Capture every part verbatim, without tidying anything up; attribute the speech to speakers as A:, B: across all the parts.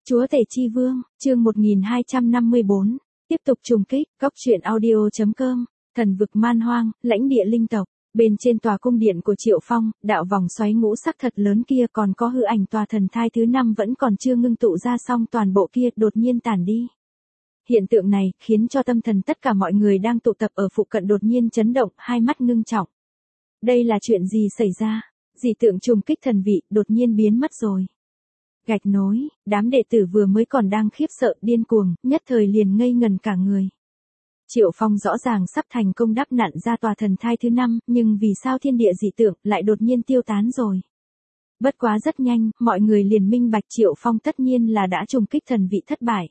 A: Chúa Tể Chi Vương, chương một nghìn hai trăm năm mươi bốn, tiếp tục trùng kích, góc truyện audio chấm com, thần vực man hoang, lãnh địa linh tộc, bên trên tòa cung điện của Triệu Phong, đạo vòng xoáy ngũ sắc thật lớn kia còn có hư ảnh tòa thần thai thứ năm vẫn còn chưa ngưng tụ ra xong toàn bộ kia đột nhiên tản đi. Hiện tượng này khiến cho tâm thần tất cả mọi người đang tụ tập ở phụ cận đột nhiên chấn động, hai mắt ngưng trọng. Đây là chuyện gì xảy ra? Dị tượng trùng kích thần vị đột nhiên biến mất rồi. Gạch nối, đám đệ tử vừa mới còn đang khiếp sợ điên cuồng, nhất thời liền ngây ngần cả người. Triệu Phong rõ ràng sắp thành công đắp nặn ra tòa thần thai thứ năm, nhưng vì sao thiên địa dị tượng lại đột nhiên tiêu tán rồi? Bất quá rất nhanh, mọi người liền minh bạch Triệu Phong tất nhiên là đã trùng kích thần vị thất bại.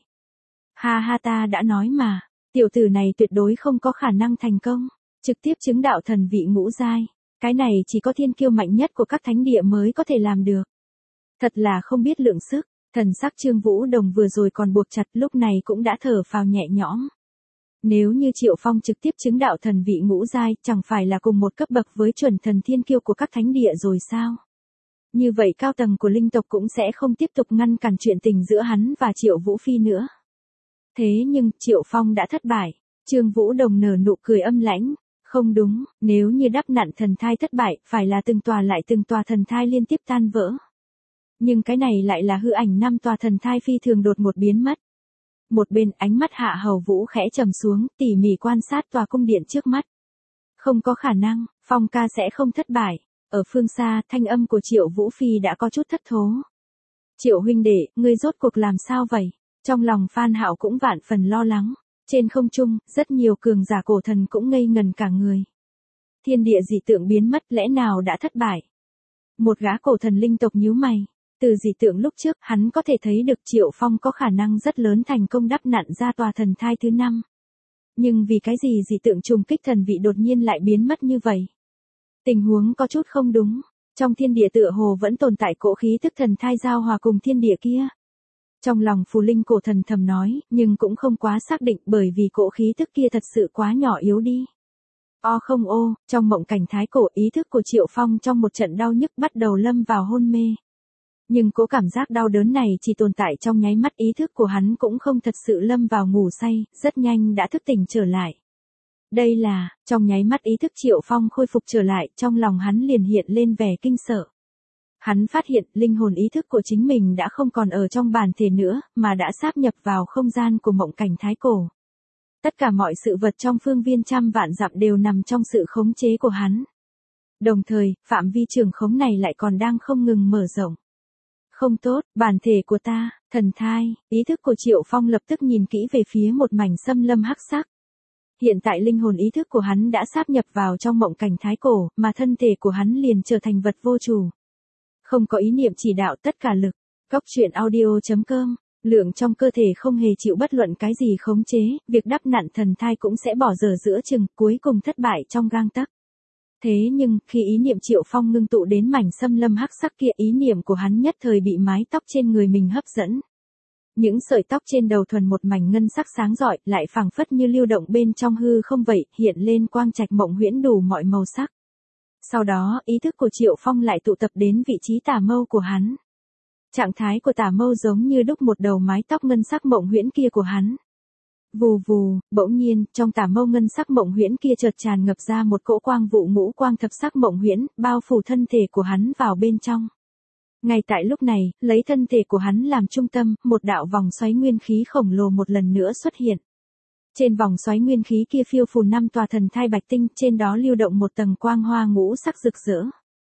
A: Ha ha, ta đã nói mà, tiểu tử này tuyệt đối không có khả năng thành công, trực tiếp chứng đạo thần vị ngũ giai. Cái này chỉ có thiên kiêu mạnh nhất của các thánh địa mới có thể làm được. Thật là không biết lượng sức, thần sắc Trương Vũ Đồng vừa rồi còn buộc chặt lúc này cũng đã thở phào nhẹ nhõm. Nếu như Triệu Phong trực tiếp chứng đạo thần vị ngũ giai chẳng phải là cùng một cấp bậc với chuẩn thần thiên kiêu của các thánh địa rồi sao? Như vậy cao tầng của linh tộc cũng sẽ không tiếp tục ngăn cản chuyện tình giữa hắn và Triệu Vũ Phi nữa. Thế nhưng Triệu Phong đã thất bại, Trương Vũ Đồng nở nụ cười âm lãnh. Không đúng, nếu như đắp nặn thần thai thất bại, phải là từng tòa lại từng tòa thần thai liên tiếp tan vỡ. Nhưng cái này lại là hư ảnh năm tòa thần thai phi thường đột một biến mất. Một bên ánh mắt Hạ Hầu Vũ khẽ trầm xuống, tỉ mỉ quan sát tòa cung điện trước mắt. Không có khả năng, Phong ca sẽ không thất bại. Ở phương xa, thanh âm của Triệu Vũ Phi đã có chút thất thố. Triệu huynh đệ, ngươi rốt cuộc làm sao vậy? Trong lòng Phan Hạo cũng vạn phần lo lắng. Trên không trung, rất nhiều cường giả cổ thần cũng ngây ngần cả người. Thiên địa dị tượng biến mất lẽ nào đã thất bại? Một gã cổ thần linh tộc nhíu mày. Từ dị tượng lúc trước, hắn có thể thấy được Triệu Phong có khả năng rất lớn thành công đắp nặn ra tòa thần thai thứ năm. Nhưng vì cái gì dị tượng trùng kích thần vị đột nhiên lại biến mất như vậy? Tình huống có chút không đúng. Trong thiên địa tựa hồ vẫn tồn tại cỗ khí tức thần thai giao hòa cùng thiên địa kia. Trong lòng phù linh cổ thần thầm nói, nhưng cũng không quá xác định bởi vì cỗ khí tức kia thật sự quá nhỏ yếu đi. O không ô, trong mộng cảnh thái cổ ý thức của Triệu Phong trong một trận đau nhức bắt đầu lâm vào hôn mê. Nhưng cỗ cảm giác đau đớn này chỉ tồn tại trong nháy mắt, ý thức của hắn cũng không thật sự lâm vào ngủ say, rất nhanh đã thức tỉnh trở lại. Đây là, trong nháy mắt ý thức Triệu Phong khôi phục trở lại, trong lòng hắn liền hiện lên vẻ kinh sợ. Hắn phát hiện linh hồn ý thức của chính mình đã không còn ở trong bản thể nữa, mà đã sáp nhập vào không gian của mộng cảnh thái cổ. Tất cả mọi sự vật trong phương viên trăm vạn dặm đều nằm trong sự khống chế của hắn. Đồng thời, phạm vi trường khống này lại còn đang không ngừng mở rộng. Không tốt, bản thể của ta, thần thai, ý thức của Triệu Phong lập tức nhìn kỹ về phía một mảnh xâm lâm hắc sắc. Hiện tại linh hồn ý thức của hắn đã sáp nhập vào trong mộng cảnh thái cổ, mà thân thể của hắn liền trở thành vật vô chủ. Không có ý niệm chỉ đạo tất cả lực. Góc truyện audio chấm com, lượng trong cơ thể không hề chịu bất luận cái gì khống chế, việc đắp nặn thần thai cũng sẽ bỏ dở giữa chừng, cuối cùng thất bại trong gang tấc. Thế nhưng, khi ý niệm Triệu Phong ngưng tụ đến mảnh xâm lâm hắc sắc kia, ý niệm của hắn nhất thời bị mái tóc trên người mình hấp dẫn. Những sợi tóc trên đầu thuần một mảnh ngân sắc sáng rọi, lại phảng phất như lưu động bên trong hư không vậy, hiện lên quang trạch mộng huyễn đủ mọi màu sắc. Sau đó, ý thức của Triệu Phong lại tụ tập đến vị trí tả mâu của hắn. Trạng thái của tả mâu giống như đúc một đầu mái tóc ngân sắc mộng huyễn kia của hắn. Vù vù, bỗng nhiên, trong tả mâu ngân sắc mộng huyễn kia chợt tràn ngập ra một cỗ quang vụ ngũ quang thập sắc mộng huyễn, bao phủ thân thể của hắn vào bên trong. Ngay tại lúc này, lấy thân thể của hắn làm trung tâm, một đạo vòng xoáy nguyên khí khổng lồ một lần nữa xuất hiện. Trên vòng xoáy nguyên khí kia phiêu phù năm tòa thần thai bạch tinh, trên đó lưu động một tầng quang hoa ngũ sắc rực rỡ.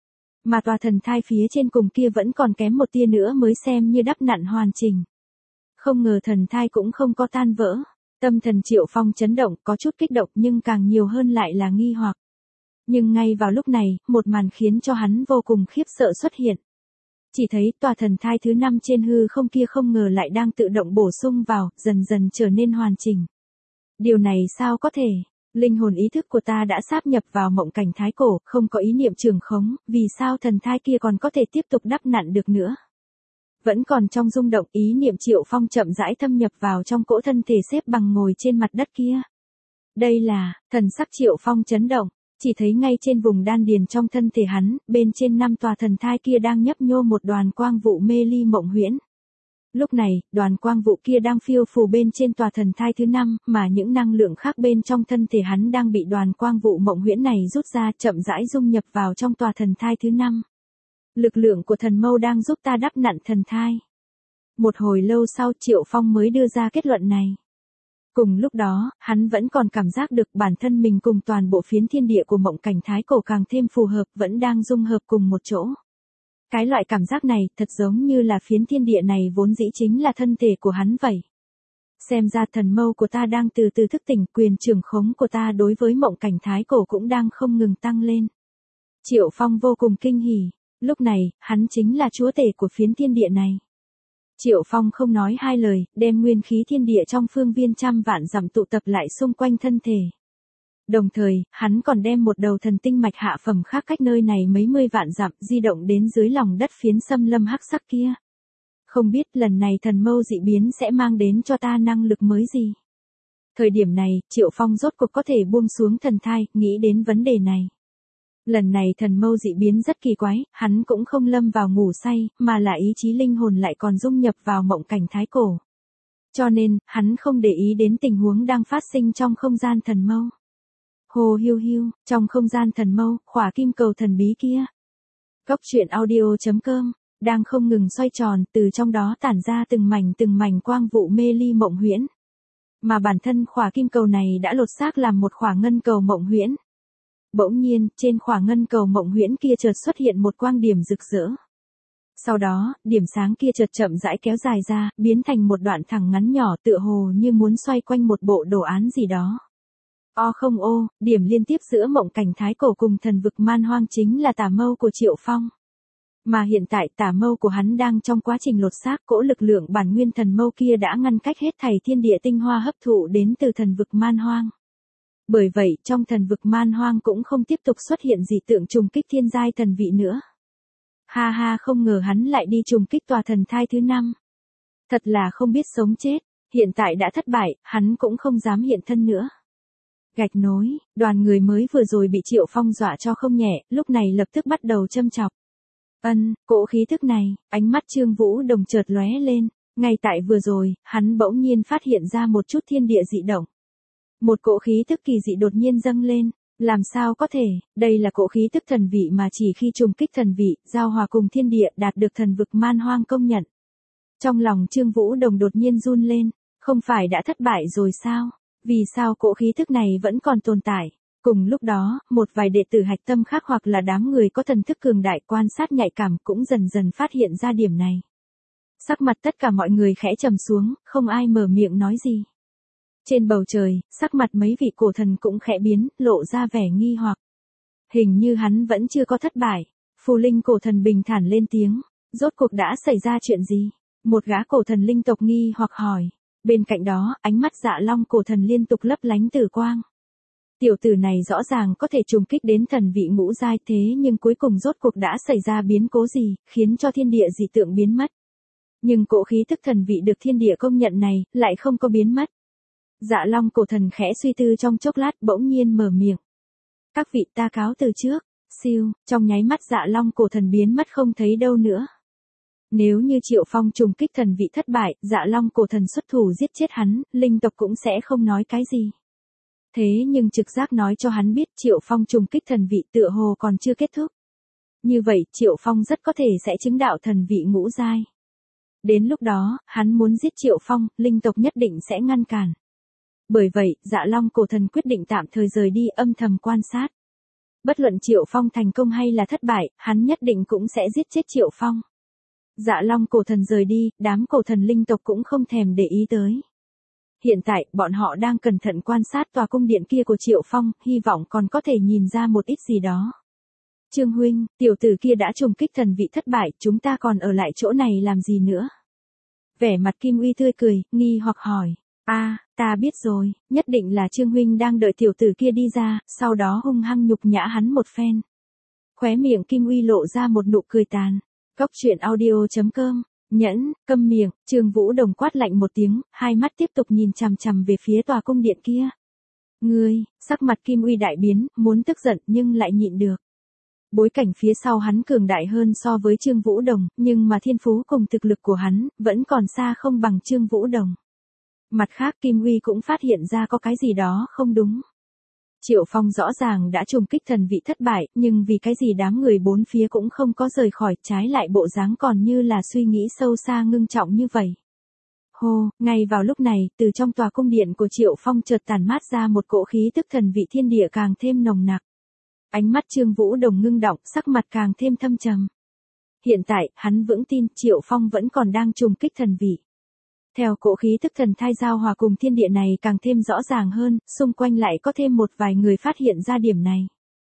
A: Mà tòa thần thai phía trên cùng kia vẫn còn kém một tia nữa mới xem như đắp nặn hoàn chỉnh. Không ngờ thần thai cũng không có tan vỡ. Tâm thần Triệu Phong chấn động, có chút kích động nhưng càng nhiều hơn lại là nghi hoặc. Nhưng ngay vào lúc này, một màn khiến cho hắn vô cùng khiếp sợ xuất hiện. Chỉ thấy tòa thần thai thứ năm trên hư không kia không ngờ lại đang tự động bổ sung vào, dần dần trở nên hoàn chỉnh. Điều này sao có thể? Linh hồn ý thức của ta đã sáp nhập vào mộng cảnh thái cổ, không có ý niệm trường khống, vì sao thần thai kia còn có thể tiếp tục đắp nặn được nữa? Vẫn còn trong rung động, ý niệm Triệu Phong chậm rãi thâm nhập vào trong cỗ thân thể xếp bằng ngồi trên mặt đất kia. Đây là, thần sắc Triệu Phong chấn động, chỉ thấy ngay trên vùng đan điền trong thân thể hắn, bên trên năm tòa thần thai kia đang nhấp nhô một đoàn quang vụ mê ly mộng huyễn. Lúc này, đoàn quang vụ kia đang phiêu phù bên trên tòa thần thai thứ năm, mà những năng lượng khác bên trong thân thể hắn đang bị đoàn quang vụ mộng huyễn này rút ra, chậm rãi dung nhập vào trong tòa thần thai thứ năm. Lực lượng của thần mâu đang giúp ta đắp nặn thần thai. Một hồi lâu sau Triệu Phong mới đưa ra kết luận này. Cùng lúc đó, hắn vẫn còn cảm giác được bản thân mình cùng toàn bộ phiến thiên địa của mộng cảnh thái cổ càng thêm phù hợp, vẫn đang dung hợp cùng một chỗ. Cái loại cảm giác này thật giống như là phiến thiên địa này vốn dĩ chính là thân thể của hắn vậy. Xem ra thần mâu của ta đang từ từ thức tỉnh, quyền trưởng khống của ta đối với mộng cảnh thái cổ cũng đang không ngừng tăng lên. Triệu Phong vô cùng kinh hỉ, lúc này, hắn chính là chúa tể của phiến thiên địa này. Triệu Phong không nói hai lời, đem nguyên khí thiên địa trong phương viên trăm vạn dặm tụ tập lại xung quanh thân thể. Đồng thời, hắn còn đem một đầu thần tinh mạch hạ phẩm khác cách nơi này mấy mươi vạn dặm di động đến dưới lòng đất phiến xâm lâm hắc sắc kia. Không biết lần này thần mâu dị biến sẽ mang đến cho ta năng lực mới gì. Thời điểm này, Triệu Phong rốt cuộc có thể buông xuống thần thai, nghĩ đến vấn đề này. Lần này thần mâu dị biến rất kỳ quái, hắn cũng không lâm vào ngủ say, mà là ý chí linh hồn lại còn dung nhập vào mộng cảnh thái cổ. Cho nên, hắn không để ý đến tình huống đang phát sinh trong không gian thần mâu. Hồ hiu hiu, trong không gian thần mâu, khỏa kim cầu thần bí kia. Cốc truyện audio chấm com, đang không ngừng xoay tròn, từ trong đó tản ra từng mảnh từng mảnh quang vụ mê ly mộng huyễn. Mà bản thân khỏa kim cầu này đã lột xác làm một khỏa ngân cầu mộng huyễn. Bỗng nhiên, trên khỏa ngân cầu mộng huyễn kia chợt xuất hiện một quang điểm rực rỡ. Sau đó, điểm sáng kia chợt chậm rãi kéo dài ra, biến thành một đoạn thẳng ngắn nhỏ tựa hồ như muốn xoay quanh một bộ đồ án gì đó. O không ô, điểm liên tiếp giữa mộng cảnh thái cổ cùng thần vực man hoang chính là tà mâu của Triệu Phong. Mà hiện tại tà mâu của hắn đang trong quá trình lột xác, cỗ lực lượng bản nguyên thần mâu kia đã ngăn cách hết thảy thiên địa tinh hoa hấp thụ đến từ thần vực man hoang. Bởi vậy, trong thần vực man hoang cũng không tiếp tục xuất hiện dị tượng trùng kích thiên giai thần vị nữa. Ha ha, không ngờ hắn lại đi trùng kích tòa thần thai thứ năm. Thật là không biết sống chết, hiện tại đã thất bại, hắn cũng không dám hiện thân nữa. Gạch nối, đoàn người mới vừa rồi bị Triệu Phong dọa cho không nhẹ, lúc này lập tức bắt đầu châm chọc. Ân, cỗ khí thức này, ánh mắt Trương Vũ Đồng chợt lóe lên, ngay tại vừa rồi, hắn bỗng nhiên phát hiện ra một chút thiên địa dị động. Một cỗ khí thức kỳ dị đột nhiên dâng lên, làm sao có thể, đây là cỗ khí thức thần vị mà chỉ khi trùng kích thần vị, giao hòa cùng thiên địa đạt được thần vực man hoang công nhận. Trong lòng Trương Vũ Đồng đột nhiên run lên, không phải đã thất bại rồi sao? Vì sao cỗ khí thức này vẫn còn tồn tại? Cùng lúc đó, một vài đệ tử hạch tâm khác hoặc là đám người có thần thức cường đại quan sát nhạy cảm cũng dần dần phát hiện ra điểm này. Sắc mặt tất cả mọi người khẽ trầm xuống, không ai mở miệng nói gì. Trên bầu trời, sắc mặt mấy vị cổ thần cũng khẽ biến, lộ ra vẻ nghi hoặc. Hình như hắn vẫn chưa có thất bại. Phù Linh cổ thần bình thản lên tiếng, rốt cuộc đã xảy ra chuyện gì? Một gã cổ thần linh tộc nghi hoặc hỏi. Bên cạnh đó, ánh mắt Dạ Long cổ thần liên tục lấp lánh tử quang. Tiểu tử này rõ ràng có thể trùng kích đến thần vị ngũ giai, thế nhưng cuối cùng rốt cuộc đã xảy ra biến cố gì, khiến cho thiên địa dị tượng biến mất. Nhưng cỗ khí thức thần vị được thiên địa công nhận này, lại không có biến mất. Dạ Long cổ thần khẽ suy tư trong chốc lát, bỗng nhiên mở miệng. Các vị, ta cáo từ trước. Siêu, trong nháy mắt Dạ Long cổ thần biến mất không thấy đâu nữa. Nếu như Triệu Phong trùng kích thần vị thất bại, Dạ Long cổ thần xuất thủ giết chết hắn, linh tộc cũng sẽ không nói cái gì. Thế nhưng trực giác nói cho hắn biết Triệu Phong trùng kích thần vị tựa hồ còn chưa kết thúc. Như vậy, Triệu Phong rất có thể sẽ chứng đạo thần vị ngũ giai. Đến lúc đó, hắn muốn giết Triệu Phong, linh tộc nhất định sẽ ngăn cản. Bởi vậy, Dạ Long cổ thần quyết định tạm thời rời đi, âm thầm quan sát. Bất luận Triệu Phong thành công hay là thất bại, hắn nhất định cũng sẽ giết chết Triệu Phong. Dạ Long cổ thần rời đi, đám cổ thần linh tộc cũng không thèm để ý tới. Hiện tại, bọn họ đang cẩn thận quan sát tòa cung điện kia của Triệu Phong, hy vọng còn có thể nhìn ra một ít gì đó. Trương huynh, tiểu tử kia đã trùng kích thần vị thất bại, chúng ta còn ở lại chỗ này làm gì nữa? Vẻ mặt Kim Uy tươi cười, nghi hoặc hỏi. A, à, ta biết rồi, nhất định là Trương huynh đang đợi tiểu tử kia đi ra, sau đó hung hăng nhục nhã hắn một phen. Khóe miệng Kim Uy lộ ra một nụ cười tàn. Cốc truyện audio chấm com, nhẫn, câm miệng, Trương Vũ Đồng quát lạnh một tiếng, hai mắt tiếp tục nhìn chằm chằm về phía tòa cung điện kia. Ngươi, sắc mặt Kim Uy đại biến, muốn tức giận nhưng lại nhịn được. Bối cảnh phía sau hắn cường đại hơn so với Trương Vũ Đồng, nhưng mà thiên phú cùng thực lực của hắn, vẫn còn xa không bằng Trương Vũ Đồng. Mặt khác Kim Uy cũng phát hiện ra có cái gì đó không đúng. Triệu Phong rõ ràng đã trùng kích thần vị thất bại, nhưng vì cái gì đám người bốn phía cũng không có rời khỏi, trái lại bộ dáng còn như là suy nghĩ sâu xa ngưng trọng như vậy. Hô, ngay vào lúc này, từ trong tòa cung điện của Triệu Phong chợt tàn mát ra một cỗ khí tức thần vị thiên địa càng thêm nồng nặc. Ánh mắt Trương Vũ Đồng ngưng động, sắc mặt càng thêm thâm trầm. Hiện tại, hắn vững tin Triệu Phong vẫn còn đang trùng kích thần vị. Theo cỗ khí tức thần thai giao hòa cùng thiên địa này càng thêm rõ ràng hơn, xung quanh lại có thêm một vài người phát hiện ra điểm này.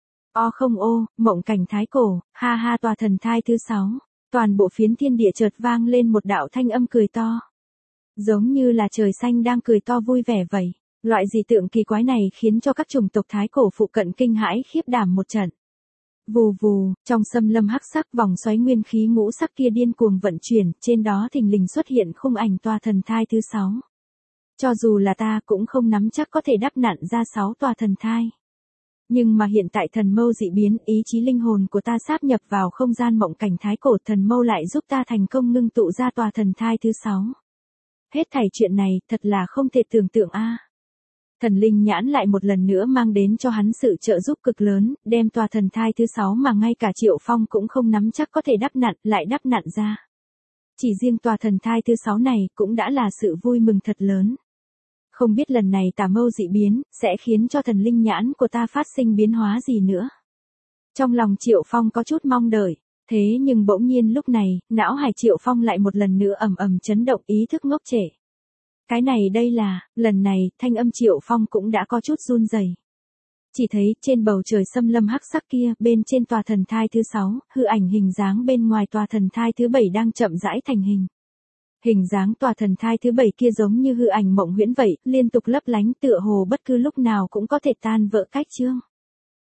A: O không ô, mộng cảnh thái cổ, ha ha tòa thần thai thứ sáu, toàn bộ phiến thiên địa chợt vang lên một đạo thanh âm cười to. Giống như là trời xanh đang cười to vui vẻ vậy. Loại dị tượng kỳ quái này khiến cho các chủng tộc thái cổ phụ cận kinh hãi khiếp đảm một trận. Vù vù, trong xâm lâm hắc sắc vòng xoáy nguyên khí ngũ sắc kia điên cuồng vận chuyển, trên đó thình lình xuất hiện khung ảnh tòa thần thai thứ sáu. Cho dù là ta cũng không nắm chắc có thể đắp nặn ra sáu tòa thần thai. Nhưng mà hiện tại thần mâu dị biến, ý chí linh hồn của ta sáp nhập vào không gian mộng cảnh thái cổ, thần mâu lại giúp ta thành công ngưng tụ ra tòa thần thai thứ sáu. Hết thảy chuyện này, thật là không thể tưởng tượng a. Thần linh nhãn lại một lần nữa mang đến cho hắn sự trợ giúp cực lớn, đem tòa thần thai thứ sáu mà ngay cả Triệu Phong cũng không nắm chắc có thể đắp nặn, lại đắp nặn ra. Chỉ riêng tòa thần thai thứ sáu này cũng đã là sự vui mừng thật lớn. Không biết lần này tà mâu dị biến, sẽ khiến cho thần linh nhãn của ta phát sinh biến hóa gì nữa. Trong lòng Triệu Phong có chút mong đợi, thế nhưng bỗng nhiên lúc này, não hải Triệu Phong lại một lần nữa ầm ầm chấn động, ý thức ngốc trệ. Cái này đây là, lần này, thanh âm Triệu Phong cũng đã có chút run rẩy. Chỉ thấy, trên bầu trời xâm lâm hắc sắc kia, bên trên tòa thần thai thứ sáu, hư ảnh hình dáng bên ngoài tòa thần thai thứ bảy đang chậm rãi thành hình. Hình dáng tòa thần thai thứ bảy kia giống như hư ảnh mộng huyễn vậy, liên tục lấp lánh tựa hồ bất cứ lúc nào cũng có thể tan vỡ cách chương.